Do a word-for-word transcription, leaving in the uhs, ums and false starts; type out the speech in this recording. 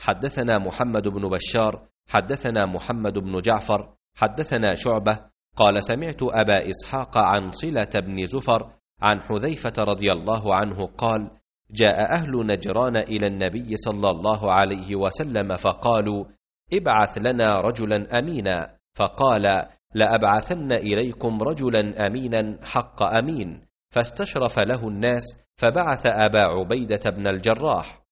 حدثنا محمد بن بشار حدثنا محمد بن جعفر حدثنا شعبة قال سمعت أبا إسحاق عن صلة بن زفر عن حذيفة رضي الله عنه قال جاء أهل نجران إلى النبي صلى الله عليه وسلم فقالوا ابعث لنا رجلا أمينا، فقال لأبعثن إليكم رجلا أمينا حق أمين، فاستشرف له الناس فبعث أبا عبيدة بن الجراح.